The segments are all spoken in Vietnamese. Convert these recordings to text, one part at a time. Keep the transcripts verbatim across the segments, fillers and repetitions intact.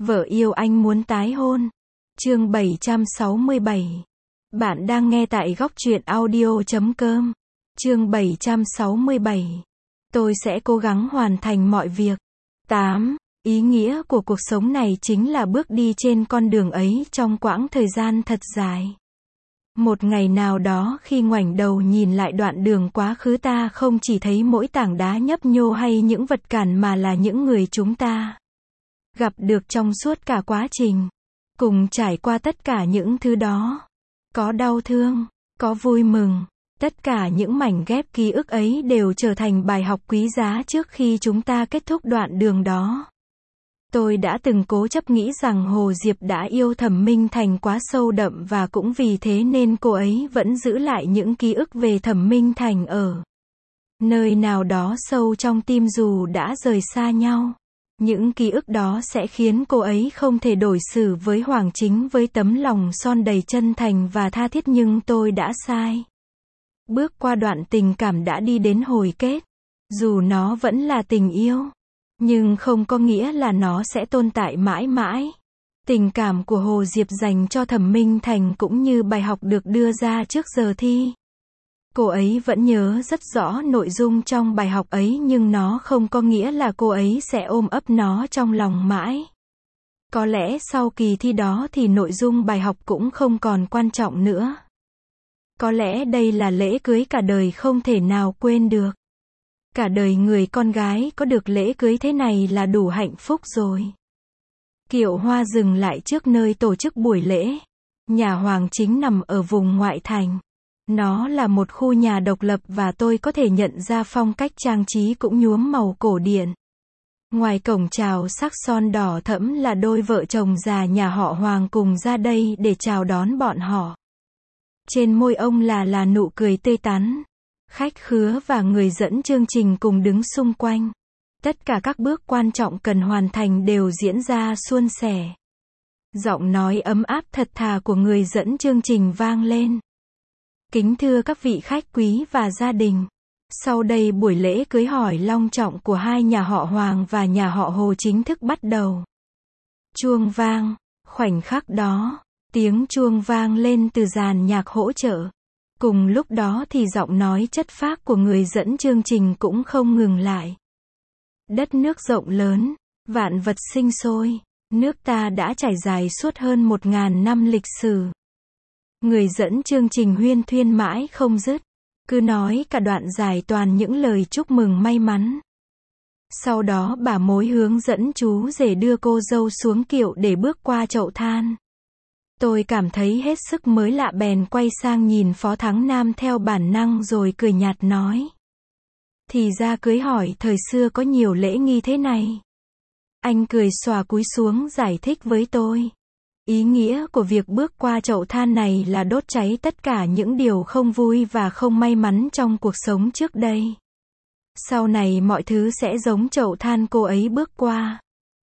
Vợ yêu anh muốn tái hôn. Chương bảy trăm sáu mươi bảy. Bạn đang nghe tại góc truyện audio chấm com. Chương bảy trăm sáu mươi bảy. Tôi sẽ cố gắng hoàn thành mọi việc. tám. Ý nghĩa của cuộc sống này chính là bước đi trên con đường ấy trong quãng thời gian thật dài. Một ngày nào đó khi ngoảnh đầu nhìn lại đoạn đường quá khứ, ta không chỉ thấy mỗi tảng đá nhấp nhô hay những vật cản mà là những người chúng ta gặp được trong suốt cả quá trình, cùng trải qua tất cả những thứ đó. Có đau thương, có vui mừng, tất cả những mảnh ghép ký ức ấy đều trở thành bài học quý giá trước khi chúng ta kết thúc đoạn đường đó. Tôi đã từng cố chấp nghĩ rằng Hồ Diệp đã yêu Thẩm Minh Thành quá sâu đậm và cũng vì thế nên cô ấy vẫn giữ lại những ký ức về Thẩm Minh Thành ở nơi nào đó sâu trong tim dù đã rời xa nhau. Những ký ức đó sẽ khiến cô ấy không thể đối xử với Hoàng Chính với tấm lòng son đầy chân thành và tha thiết, nhưng tôi đã sai. Bước qua đoạn tình cảm đã đi đến hồi kết. Dù nó vẫn là tình yêu, nhưng không có nghĩa là nó sẽ tồn tại mãi mãi. Tình cảm của Hồ Diệp dành cho Thẩm Minh Thành cũng như bài học được đưa ra trước giờ thi. Cô ấy vẫn nhớ rất rõ nội dung trong bài học ấy, nhưng nó không có nghĩa là cô ấy sẽ ôm ấp nó trong lòng mãi. Có lẽ sau kỳ thi đó thì nội dung bài học cũng không còn quan trọng nữa. Có lẽ đây là lễ cưới cả đời không thể nào quên được. Cả đời người con gái có được lễ cưới thế này là đủ hạnh phúc rồi. Kiệu hoa dừng lại trước nơi tổ chức buổi lễ. Nhà Hoàng Chính nằm ở vùng ngoại thành. Nó là một khu nhà độc lập và tôi có thể nhận ra phong cách trang trí cũng nhuốm màu cổ điển. Ngoài cổng chào sắc son đỏ thẫm là đôi vợ chồng già nhà họ Hoàng cùng ra đây để chào đón bọn họ. Trên môi ông là là nụ cười tươi tắn. Khách khứa và người dẫn chương trình cùng đứng xung quanh. Tất cả các bước quan trọng cần hoàn thành đều diễn ra suôn sẻ. Giọng nói ấm áp thật thà của người dẫn chương trình vang lên. Kính thưa các vị khách quý và gia đình. Sau đây buổi lễ cưới hỏi long trọng của hai nhà họ Hoàng và nhà họ Hồ chính thức bắt đầu. Chuông vang. Khoảnh khắc đó, tiếng chuông vang lên từ dàn nhạc hỗ trợ. Cùng lúc đó thì giọng nói chất phác của người dẫn chương trình cũng không ngừng lại. Đất nước rộng lớn, vạn vật sinh sôi, nước ta đã trải dài suốt hơn một ngàn năm lịch sử. Người dẫn chương trình huyên thuyên mãi không dứt, cứ nói cả đoạn dài toàn những lời chúc mừng may mắn. Sau đó bà mối hướng dẫn chú rể đưa cô dâu xuống kiệu để bước qua chậu than. Tôi cảm thấy hết sức mới lạ bèn quay sang nhìn Phó Thắng Nam theo bản năng rồi cười nhạt nói. Thì ra cưới hỏi thời xưa có nhiều lễ nghi thế này. Anh cười xòa cúi xuống giải thích với tôi. Ý nghĩa của việc bước qua chậu than này là đốt cháy tất cả những điều không vui và không may mắn trong cuộc sống trước đây. Sau này mọi thứ sẽ giống chậu than cô ấy bước qua.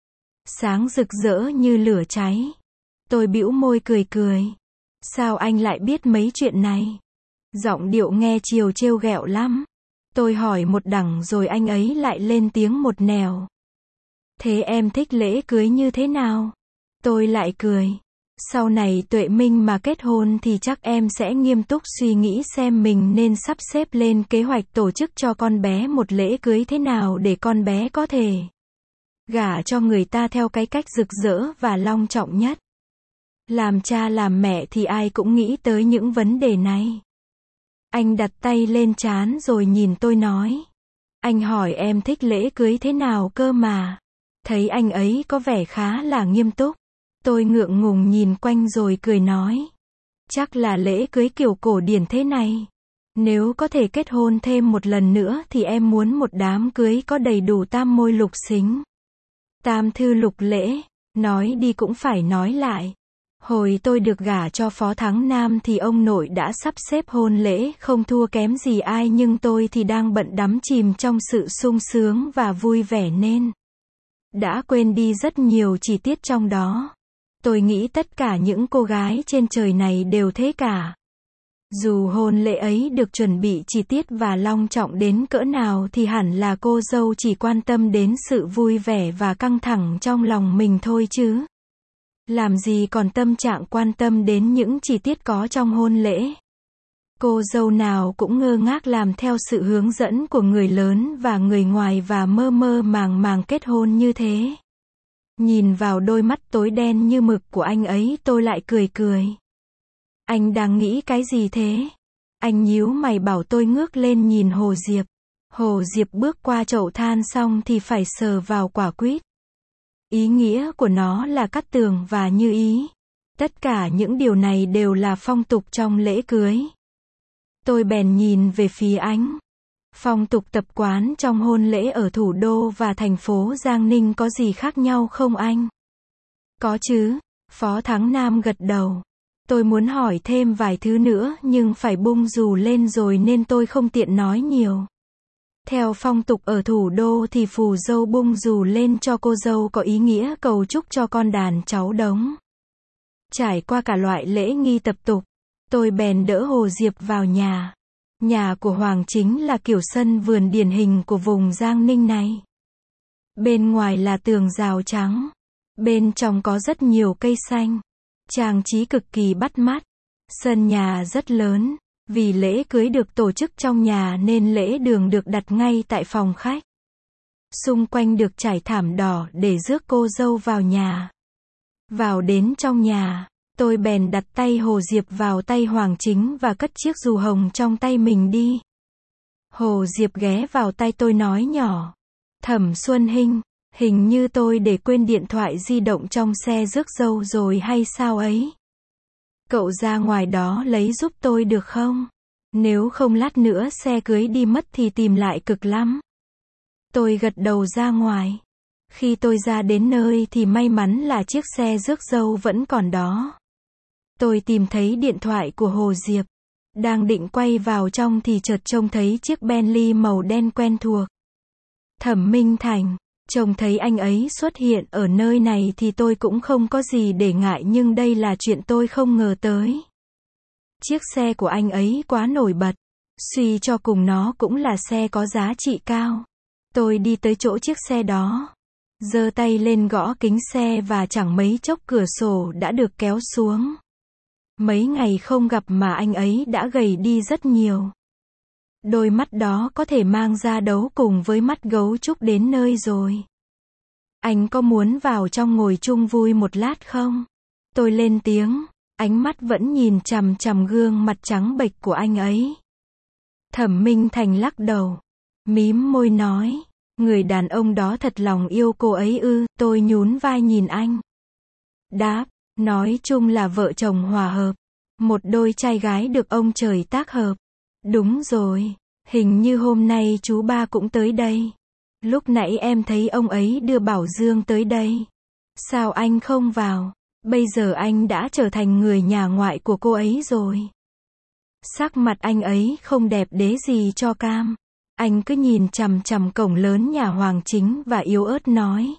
Sáng rực rỡ như lửa cháy. Tôi bĩu môi cười cười. Sao anh lại biết mấy chuyện này? Giọng điệu nghe chiều trêu ghẹo lắm. Tôi hỏi một đằng rồi anh ấy lại lên tiếng một nẻo. Thế em thích lễ cưới như thế nào? Tôi lại cười. Sau này Tuệ Minh mà kết hôn thì chắc em sẽ nghiêm túc suy nghĩ xem mình nên sắp xếp lên kế hoạch tổ chức cho con bé một lễ cưới thế nào để con bé có thể gả cho người ta theo cái cách rực rỡ và long trọng nhất. Làm cha làm mẹ thì ai cũng nghĩ tới những vấn đề này. Anh đặt tay lên trán rồi nhìn tôi nói. Anh hỏi em thích lễ cưới thế nào cơ mà. Thấy anh ấy có vẻ khá là nghiêm túc. Tôi ngượng ngùng nhìn quanh rồi cười nói. Chắc là lễ cưới kiểu cổ điển thế này. Nếu có thể kết hôn thêm một lần nữa thì em muốn một đám cưới có đầy đủ tam môi lục xính. Tam thư lục lễ. Nói đi cũng phải nói lại. Hồi tôi được gả cho Phó Thắng Nam thì ông nội đã sắp xếp hôn lễ không thua kém gì ai, nhưng tôi thì đang bận đắm chìm trong sự sung sướng và vui vẻ nên đã quên đi rất nhiều chi tiết trong đó. Tôi nghĩ tất cả những cô gái trên trời này đều thế cả. Dù hôn lễ ấy được chuẩn bị chi tiết và long trọng đến cỡ nào thì hẳn là cô dâu chỉ quan tâm đến sự vui vẻ và căng thẳng trong lòng mình thôi chứ. Làm gì còn tâm trạng quan tâm đến những chi tiết có trong hôn lễ. Cô dâu nào cũng ngơ ngác làm theo sự hướng dẫn của người lớn và người ngoài và mơ mơ màng màng kết hôn như thế. Nhìn vào đôi mắt tối đen như mực của anh ấy tôi lại cười cười. Anh đang nghĩ cái gì thế? Anh nhíu mày bảo tôi ngước lên nhìn Hồ Diệp. Hồ Diệp bước qua chậu than xong thì phải sờ vào quả quýt. Ý nghĩa của nó là cắt tường và như ý. Tất cả những điều này đều là phong tục trong lễ cưới. Tôi bèn nhìn về phía anh. Phong tục tập quán trong hôn lễ ở thủ đô và thành phố Giang Ninh có gì khác nhau không anh? Có chứ, Phó Thắng Nam gật đầu. Tôi muốn hỏi thêm vài thứ nữa nhưng phải bung dù lên rồi nên tôi không tiện nói nhiều. Theo phong tục ở thủ đô thì phù dâu bung dù lên cho cô dâu có ý nghĩa cầu chúc cho con đàn cháu đống. Trải qua cả loại lễ nghi tập tục, tôi bèn đỡ Hồ Diệp vào nhà. Nhà của Hoàng chính là kiểu sân vườn điển hình của vùng Giang Ninh này. Bên ngoài là tường rào trắng. Bên trong có rất nhiều cây xanh. Trang trí cực kỳ bắt mắt. Sân nhà rất lớn. Vì lễ cưới được tổ chức trong nhà nên lễ đường được đặt ngay tại phòng khách. Xung quanh được trải thảm đỏ để rước cô dâu vào nhà. Vào đến trong nhà, tôi bèn đặt tay Hồ Diệp vào tay Hoàng chính và cất chiếc dù hồng trong tay mình đi. Hồ Diệp ghé vào tay tôi nói nhỏ. Thẩm Xuân Hinh, hình như tôi để quên điện thoại di động trong xe rước dâu rồi hay sao ấy? Cậu ra ngoài đó lấy giúp tôi được không? Nếu không lát nữa xe cưới đi mất thì tìm lại cực lắm. Tôi gật đầu ra ngoài. Khi tôi ra đến nơi thì may mắn là chiếc xe rước dâu vẫn còn đó. Tôi tìm thấy điện thoại của Hồ Diệp. Đang định quay vào trong thì chợt trông thấy chiếc Bentley màu đen quen thuộc. Thẩm Minh Thành, trông thấy anh ấy xuất hiện ở nơi này thì tôi cũng không có gì để ngại nhưng đây là chuyện tôi không ngờ tới. Chiếc xe của anh ấy quá nổi bật. Suy cho cùng nó cũng là xe có giá trị cao. Tôi đi tới chỗ chiếc xe đó. Giơ tay lên gõ kính xe và chẳng mấy chốc cửa sổ đã được kéo xuống. Mấy ngày không gặp mà anh ấy đã gầy đi rất nhiều. Đôi mắt đó có thể mang ra đấu cùng với mắt gấu trúc đến nơi rồi. Anh có muốn vào trong ngồi chung vui một lát không? Tôi lên tiếng, ánh mắt vẫn nhìn chằm chằm gương mặt trắng bệch của anh ấy. Thẩm Minh Thành lắc đầu, mím môi nói, người đàn ông đó thật lòng yêu cô ấy ư? Tôi nhún vai nhìn anh. Đáp, nói chung là vợ chồng hòa hợp. Một đôi trai gái được ông trời tác hợp. Đúng rồi, hình như hôm nay chú ba cũng tới đây. Lúc nãy em thấy ông ấy đưa Bảo Dương tới đây. Sao anh không vào? Bây giờ anh đã trở thành người nhà ngoại của cô ấy rồi. Sắc mặt anh ấy không đẹp đẽ gì cho cam. Anh cứ nhìn chằm chằm cổng lớn nhà Hoàng chính và yếu ớt nói.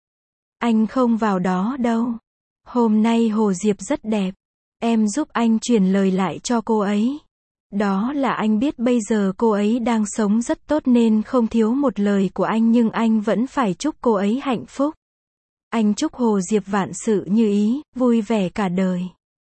Anh không vào đó đâu. Hôm nay Hồ Diệp rất đẹp. Em giúp anh truyền lời lại cho cô ấy. Đó là anh biết bây giờ cô ấy đang sống rất tốt nên không thiếu một lời của anh nhưng anh vẫn phải chúc cô ấy hạnh phúc. Anh chúc Hồ Diệp vạn sự như ý, vui vẻ cả đời.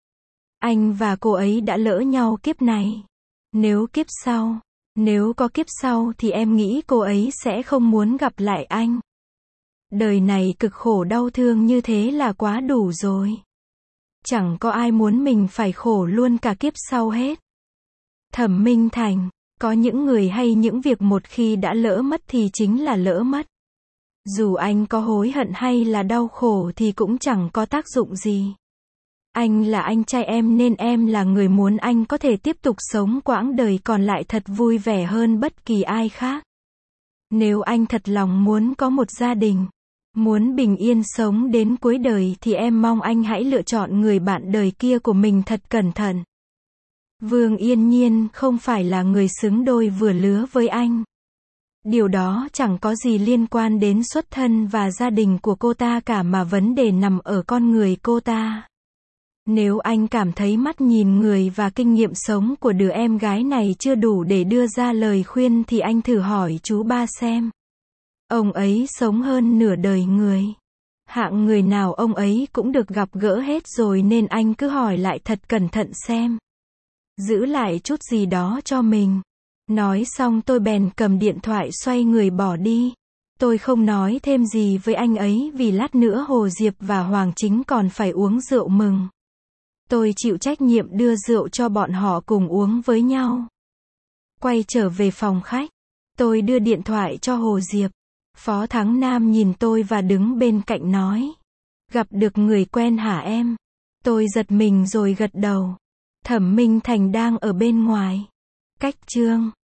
Anh và cô ấy đã lỡ nhau kiếp này. Nếu kiếp sau, nếu có kiếp sau thì em nghĩ cô ấy sẽ không muốn gặp lại anh. Đời này cực khổ đau thương như thế là quá đủ rồi. Chẳng có ai muốn mình phải khổ luôn cả kiếp sau hết. Thẩm Minh Thành, có những người hay những việc một khi đã lỡ mất thì chính là lỡ mất. Dù anh có hối hận hay là đau khổ thì cũng chẳng có tác dụng gì. Anh là anh trai em nên em là người muốn anh có thể tiếp tục sống quãng đời còn lại thật vui vẻ hơn bất kỳ ai khác. Nếu anh thật lòng muốn có một gia đình, muốn bình yên sống đến cuối đời thì em mong anh hãy lựa chọn người bạn đời kia của mình thật cẩn thận. Vương Yên Nhiên không phải là người xứng đôi vừa lứa với anh. Điều đó chẳng có gì liên quan đến xuất thân và gia đình của cô ta cả mà vấn đề nằm ở con người cô ta. Nếu anh cảm thấy mắt nhìn người và kinh nghiệm sống của đứa em gái này chưa đủ để đưa ra lời khuyên thì anh thử hỏi chú ba xem. Ông ấy sống hơn nửa đời người. Hạng người nào ông ấy cũng được gặp gỡ hết rồi nên anh cứ hỏi lại thật cẩn thận xem. Giữ lại chút gì đó cho mình. Nói xong tôi bèn cầm điện thoại xoay người bỏ đi. Tôi không nói thêm gì với anh ấy vì lát nữa Hồ Diệp và Hoàng Chính còn phải uống rượu mừng. Tôi chịu trách nhiệm đưa rượu cho bọn họ cùng uống với nhau. Quay trở về phòng khách, tôi đưa điện thoại cho Hồ Diệp. Phó Thắng Nam nhìn tôi và đứng bên cạnh nói. Gặp được người quen hả em? Tôi giật mình rồi gật đầu. Thẩm Minh Thành đang ở bên ngoài. Cách chương